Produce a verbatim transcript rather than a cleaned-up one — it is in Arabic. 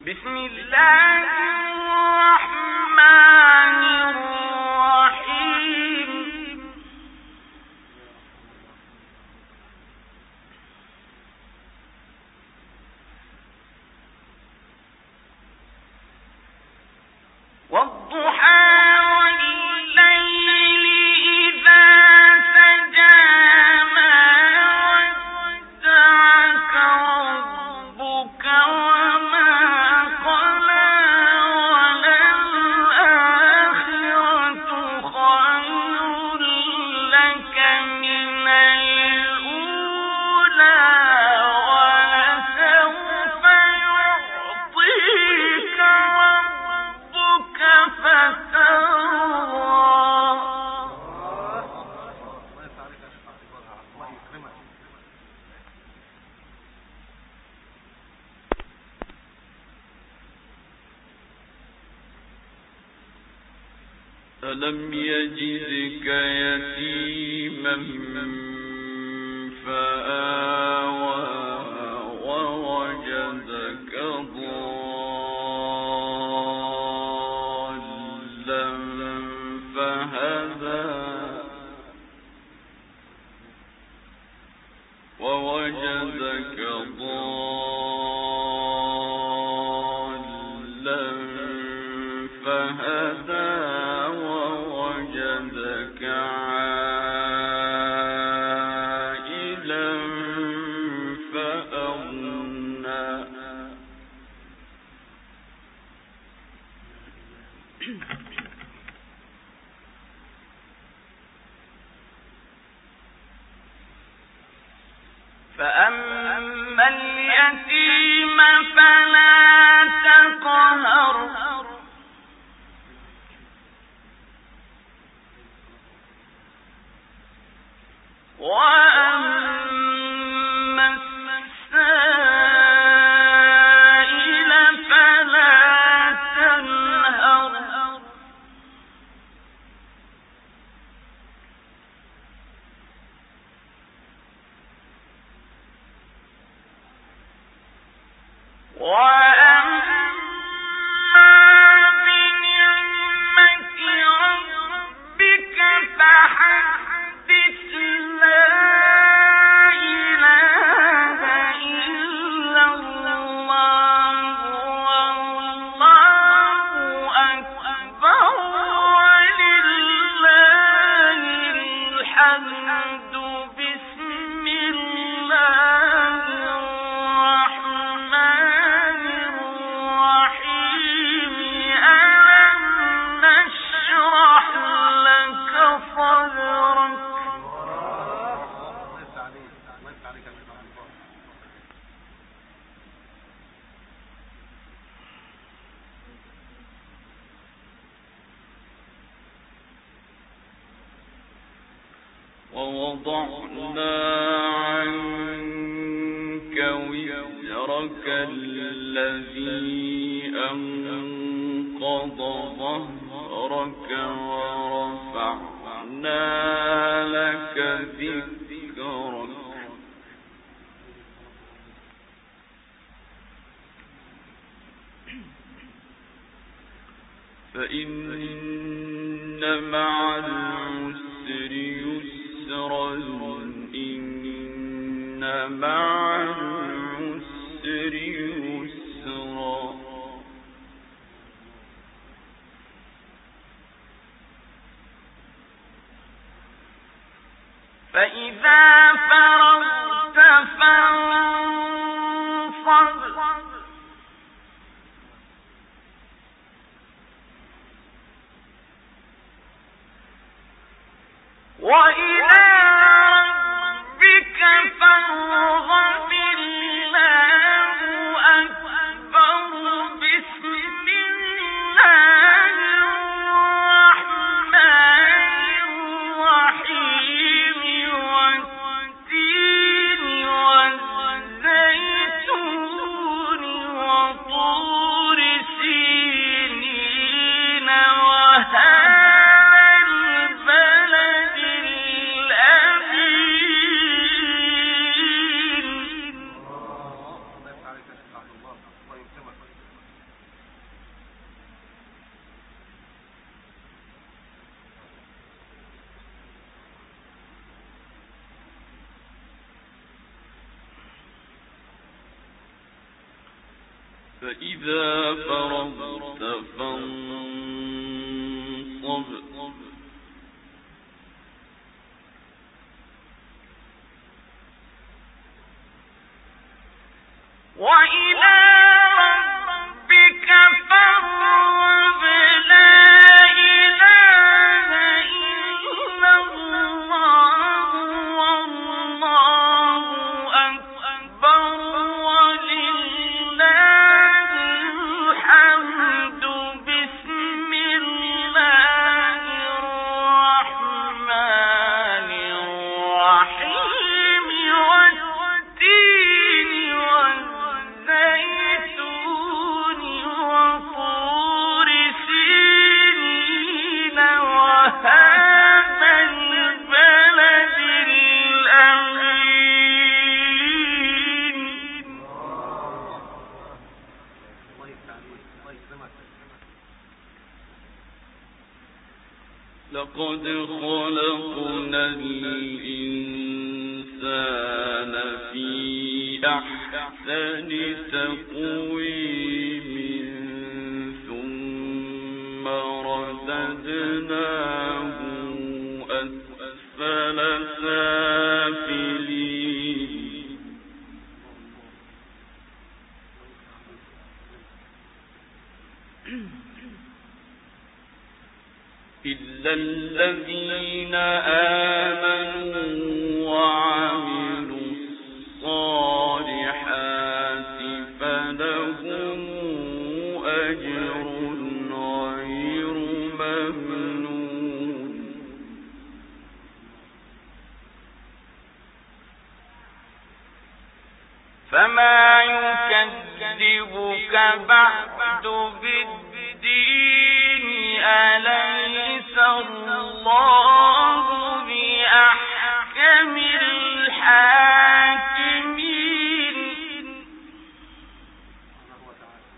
بسم الله الرحمن الرحيم. والضحى والليل إذا سجى ما ودعك ربك وما قلى وللآخرة خير لك من الأولى ولسوف يعطيك ربك فترضى. ألم يجدك يتيما فآوى ووجدك ضالا فهدى ووجدك ضالا فهدى ووجدك عائلا فأغنى. فأما اليتيم فلا تقهر وأما السائل فلا تنهر. وأما بنعمة ربك فحدث. لا إله إلا الله والله أكبر ولله الحمد. بسم الله الرحمن الرحيم. ألم نشرح لك صدرك ووضعنا عنك وزرك الذي أنقض ظهرك ورفعنا لك ذكرك فإن مع العسر يسرا إن مع العسر يسرا. فإذا فرغت فانصب وإلى ربك فارغب. الله أكبر. بسم الله الرحمن الرحيم. والتين والزيتون وطور سينين وهذا البلد الأمين. فإذا فرغت فانصب وإلى ربك فارغب لا إله إلا الله والله أكبر ولله الحمد بسم الله الرحمن الرحيم والتين والزيتون وطور سينين وهذا البلد الأمين. لقد خلقنا الإنسان في أحسن تقويم ثم رددناه أسفل سافلين إلا الذين آمنوا وعملوا الصالحات فلهم أجر غير ممنون. فما يكذبك بعد بالدين أليس الله